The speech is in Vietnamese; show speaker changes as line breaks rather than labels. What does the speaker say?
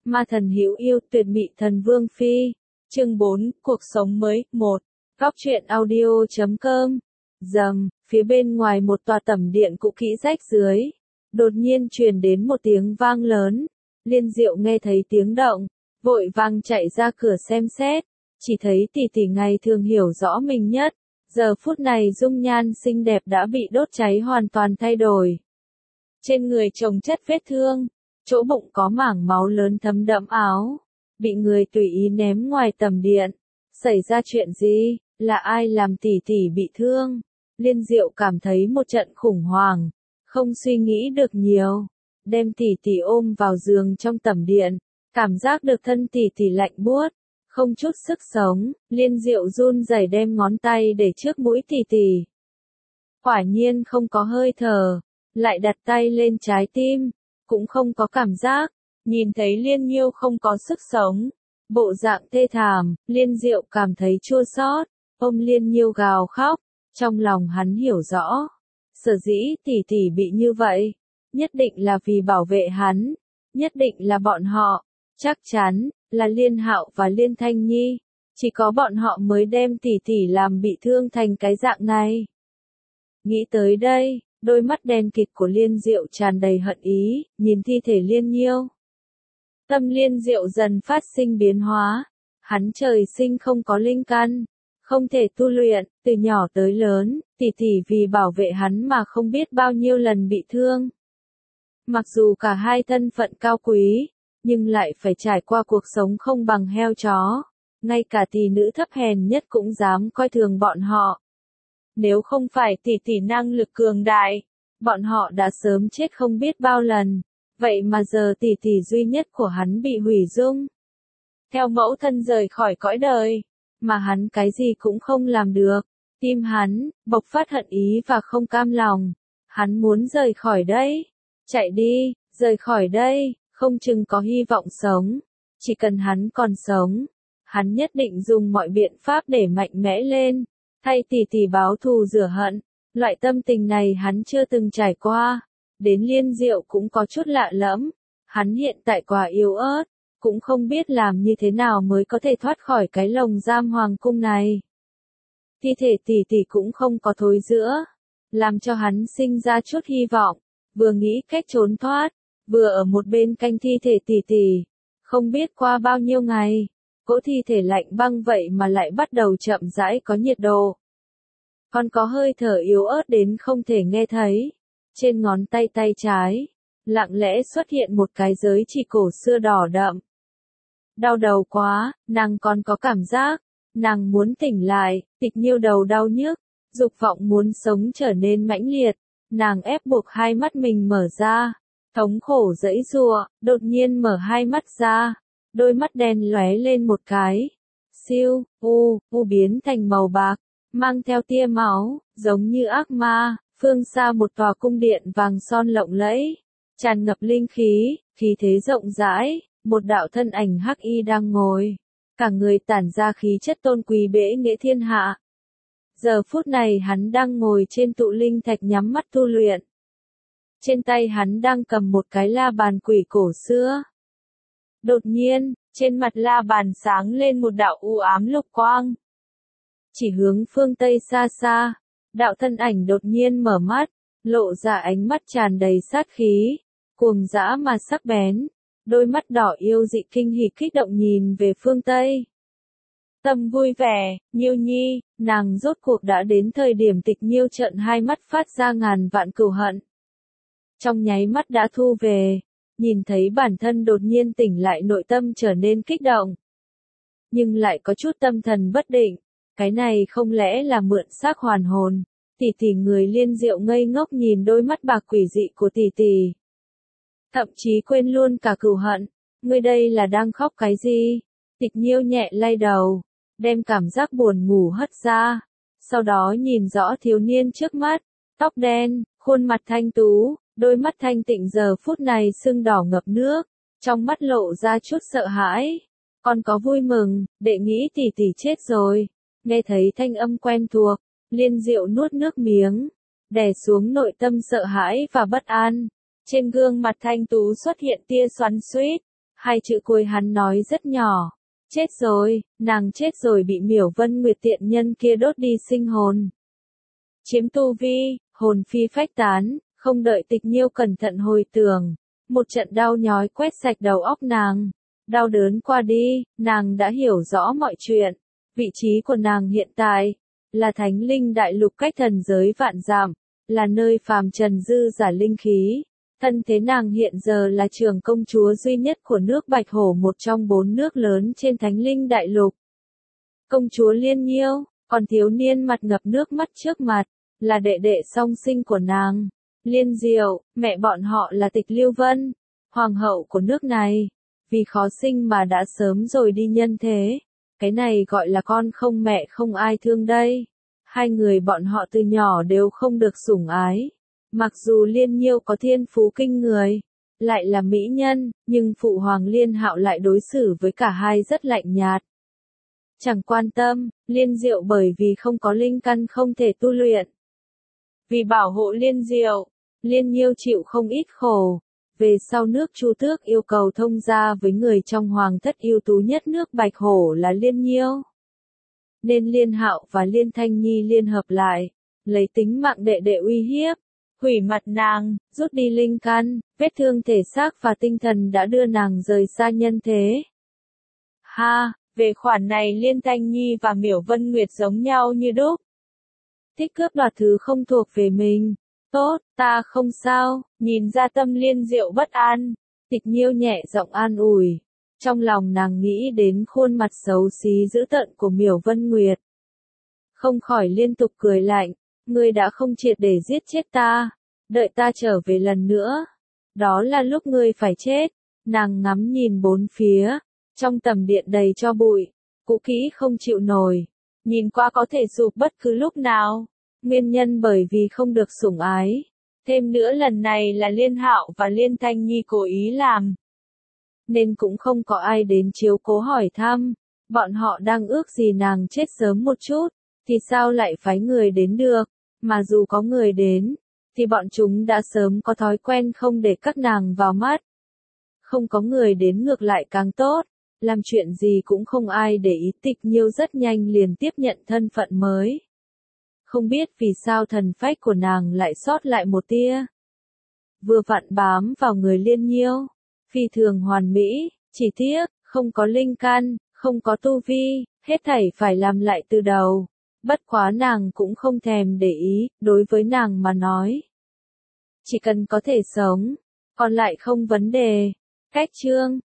Ma thần hữu yêu tuyệt mỹ thần vương phi. Chương 4, cuộc sống mới, 1. Góc truyện audio.com. Phía bên ngoài một tòa tẩm điện cũ kỹ rách dưới. Đột nhiên truyền đến một tiếng vang lớn. Liên Diệu nghe thấy tiếng động, vội vàng chạy ra cửa xem xét. Chỉ thấy tỷ tỷ ngày thường hiểu rõ mình nhất. Giờ phút này dung nhan xinh đẹp đã bị đốt cháy hoàn toàn thay đổi. Trên người chồng chất vết thương, chỗ bụng có mảng máu lớn thấm đẫm áo, bị người tùy ý ném ngoài tầm điện. Xảy ra chuyện gì, là ai làm tỷ tỷ bị thương? Liên Diệu cảm thấy một trận khủng hoảng, không suy nghĩ được nhiều, đem tỷ tỷ ôm vào giường trong tầm điện, cảm giác được thân tỷ tỷ lạnh buốt, không chút sức sống. Liên Diệu run rẩy đem ngón tay để trước mũi tỷ tỷ. Quả nhiên không có hơi thở, lại đặt tay lên trái tim, cũng không có cảm giác. Nhìn thấy Liên Nhiêu không có sức sống, bộ dạng thê thảm, Liên Diệu cảm thấy chua xót, ôm Liên Nhiêu gào khóc. Trong lòng hắn hiểu rõ, sở dĩ tỷ tỷ bị như vậy, nhất định là vì bảo vệ hắn, nhất định là bọn họ, chắc chắn là Liên Hạo và Liên Thanh Nhi, chỉ có bọn họ mới đem tỷ tỷ làm bị thương thành cái dạng này. Nghĩ tới đây, đôi mắt đen kịt của Liên Diệu tràn đầy hận ý, nhìn thi thể Liên Nhiêu. Tâm Liên Diệu dần phát sinh biến hóa, hắn trời sinh không có linh căn, không thể tu luyện, từ nhỏ tới lớn, tỷ tỷ vì bảo vệ hắn mà không biết bao nhiêu lần bị thương. Mặc dù cả hai thân phận cao quý, nhưng lại phải trải qua cuộc sống không bằng heo chó, ngay cả tỷ nữ thấp hèn nhất cũng dám coi thường bọn họ. Nếu không phải tỷ tỷ năng lực cường đại, bọn họ đã sớm chết không biết bao lần, vậy mà giờ tỷ tỷ duy nhất của hắn bị hủy dung. Theo mẫu thân rời khỏi cõi đời, mà hắn cái gì cũng không làm được, tim hắn bộc phát hận ý và không cam lòng, hắn muốn rời khỏi đây, chạy đi, rời khỏi đây, không chừng có hy vọng sống, chỉ cần hắn còn sống, hắn nhất định dùng mọi biện pháp để mạnh mẽ lên, thay tỷ tỷ báo thù rửa hận. Loại tâm tình này hắn chưa từng trải qua, đến Liên Diệu cũng có chút lạ lẫm, hắn hiện tại quá yếu ớt, cũng không biết làm như thế nào mới có thể thoát khỏi cái lồng giam hoàng cung này. Thi thể tỷ tỷ cũng không có thối rữa, làm cho hắn sinh ra chút hy vọng, vừa nghĩ cách trốn thoát, vừa ở một bên canh thi thể tỷ tỷ. Không biết qua bao nhiêu ngày, cỗ thi thể lạnh băng vậy mà lại bắt đầu chậm rãi có nhiệt độ. Còn có hơi thở yếu ớt đến không thể nghe thấy. Trên ngón tay tay trái, lặng lẽ xuất hiện một cái giới chỉ cổ xưa đỏ đậm. Đau đầu quá, nàng còn có cảm giác, nàng muốn tỉnh lại, Tịch Nhiêu đầu đau nhức, dục vọng muốn sống trở nên mãnh liệt, nàng ép buộc hai mắt mình mở ra, thống khổ giãy giụa, đột nhiên mở hai mắt ra, đôi mắt đen lóe lên một cái, siêu, biến thành màu bạc, mang theo tia máu, giống như ác ma. Phương xa một tòa cung điện vàng son lộng lẫy, tràn ngập linh khí, khí thế rộng rãi, một đạo thân ảnh hắc y đang ngồi, cả người tản ra khí chất tôn quý bệ nghệ thiên hạ. Giờ phút này hắn đang ngồi trên tụ linh thạch nhắm mắt tu luyện. Trên tay hắn đang cầm một cái la bàn quỷ cổ xưa. Đột nhiên, trên mặt la bàn sáng lên một đạo u ám lục quang. Chỉ hướng phương Tây xa xa. Đạo thân ảnh đột nhiên mở mắt, lộ ra ánh mắt tràn đầy sát khí, cuồng dã mà sắc bén, đôi mắt đỏ yêu dị kinh hỉ kích động nhìn về phương Tây. Tâm vui vẻ, Nhiêu Nhi, nàng rốt cuộc đã đến thời điểm Tịch Nhiêu trợn hai mắt phát ra ngàn vạn cừu hận. Trong nháy mắt đã thu về, nhìn thấy bản thân đột nhiên tỉnh lại nội tâm trở nên kích động. Nhưng lại có chút tâm thần bất định. Cái này không lẽ là mượn xác hoàn hồn? Tỷ tỷ người Liên Diệu ngây ngốc nhìn đôi mắt bạc quỷ dị của tỷ tỷ. Thậm chí quên luôn cả cừu hận. Ngươi đây là đang khóc cái gì? Tịch Nhiêu nhẹ lay đầu, đem cảm giác buồn ngủ hất ra. Sau đó nhìn rõ thiếu niên trước mắt, tóc đen, khuôn mặt thanh tú, đôi mắt thanh tịnh giờ phút này sưng đỏ ngập nước, trong mắt lộ ra chút sợ hãi. Còn có vui mừng, đệ nghĩ tỷ tỷ chết rồi. Nghe thấy thanh âm quen thuộc, Liên Diệu nuốt nước miếng, đè xuống nội tâm sợ hãi và bất an. Trên gương mặt thanh tú xuất hiện tia xoắn xuýt, Hai chữ cuối hắn nói rất nhỏ. Chết rồi, nàng chết rồi, bị Miểu Vân Nguyệt tiện nhân kia đốt đi sinh hồn. Chiếm tu vi, hồn phi phách tán, không đợi Tịch Nhiêu cẩn thận hồi tưởng. Một trận đau nhói quét sạch đầu óc nàng. Đau đớn qua đi, nàng đã hiểu rõ mọi chuyện. Vị trí của nàng hiện tại, là Thánh Linh Đại Lục cách thần giới vạn dặm, là nơi phàm trần dư giả linh khí. Thân thế nàng hiện giờ là trưởng công chúa duy nhất của nước Bạch Hổ, một trong 4 nước lớn trên Thánh Linh Đại Lục. Công chúa Liên Nhiêu, còn thiếu niên mặt ngập nước mắt trước mặt, là đệ đệ song sinh của nàng. Liên Diệu, mẹ bọn họ là Tịch Lưu Vân, hoàng hậu của nước này. Vì khó sinh mà đã sớm rồi đi nhân thế. Cái này gọi là con không mẹ không ai thương đây. Hai người bọn họ từ nhỏ đều không được sủng ái. Mặc dù Liên Nhiêu có thiên phú kinh người, lại là mỹ nhân, nhưng phụ hoàng Liên Hạo lại đối xử với cả hai rất lạnh nhạt. Chẳng quan tâm, Liên Diệu bởi vì không có linh căn không thể tu luyện. Vì bảo hộ Liên Diệu, Liên Nhiêu chịu không ít khổ. Về sau nước Chu Tước yêu cầu thông gia với người trong hoàng thất ưu tú nhất nước Bạch Hổ là Liên Nhiêu. Nên Liên Hạo và Liên Thanh Nhi liên hợp lại, lấy tính mạng đệ đệ uy hiếp, hủy mặt nàng, rút đi linh căn, vết thương thể xác và tinh thần đã đưa nàng rời xa nhân thế. Ha, về khoản này Liên Thanh Nhi và Miểu Vân Nguyệt giống nhau như đúc. Thích cướp đoạt thứ không thuộc về mình. Tốt, ta không sao, nhìn ra tâm Liên Diệu bất an. Tịch Nhiêu nhẹ giọng an ủi. Trong lòng nàng nghĩ đến khuôn mặt xấu xí dữ tợn của Miểu Vân Nguyệt. Không khỏi liên tục cười lạnh. Ngươi đã không triệt để giết chết ta. Đợi ta trở về lần nữa. Đó là lúc ngươi phải chết. Nàng ngắm nhìn bốn phía. Trong tầm điện đầy tro bụi. Cũ kỹ không chịu nổi. Nhìn qua có thể sụp bất cứ lúc nào. Nguyên nhân bởi vì không được sủng ái. Thêm nữa lần này là Liên Hạo và Liên Thanh Nhi cố ý làm. Nên cũng không có ai đến chiếu cố hỏi thăm. Bọn họ đang ước gì nàng chết sớm một chút. Thì sao lại phái người đến được. Mà dù có người đến, thì bọn chúng đã sớm có thói quen không để các nàng vào mắt. Không có người đến ngược lại càng tốt. Làm chuyện gì cũng không ai để ý. Tịch Nhiêu rất nhanh liền tiếp nhận thân phận mới. Không biết vì sao thần phách của nàng lại sót lại một tia. Vừa vặn bám vào người Liên Nhiêu. Phi thường hoàn mỹ, chỉ tiếc, không có linh căn, không có tu vi, hết thảy phải làm lại từ đầu. Bất quá nàng cũng không thèm để ý, đối với nàng mà nói. Chỉ cần có thể sống, còn lại không vấn đề. Cách chương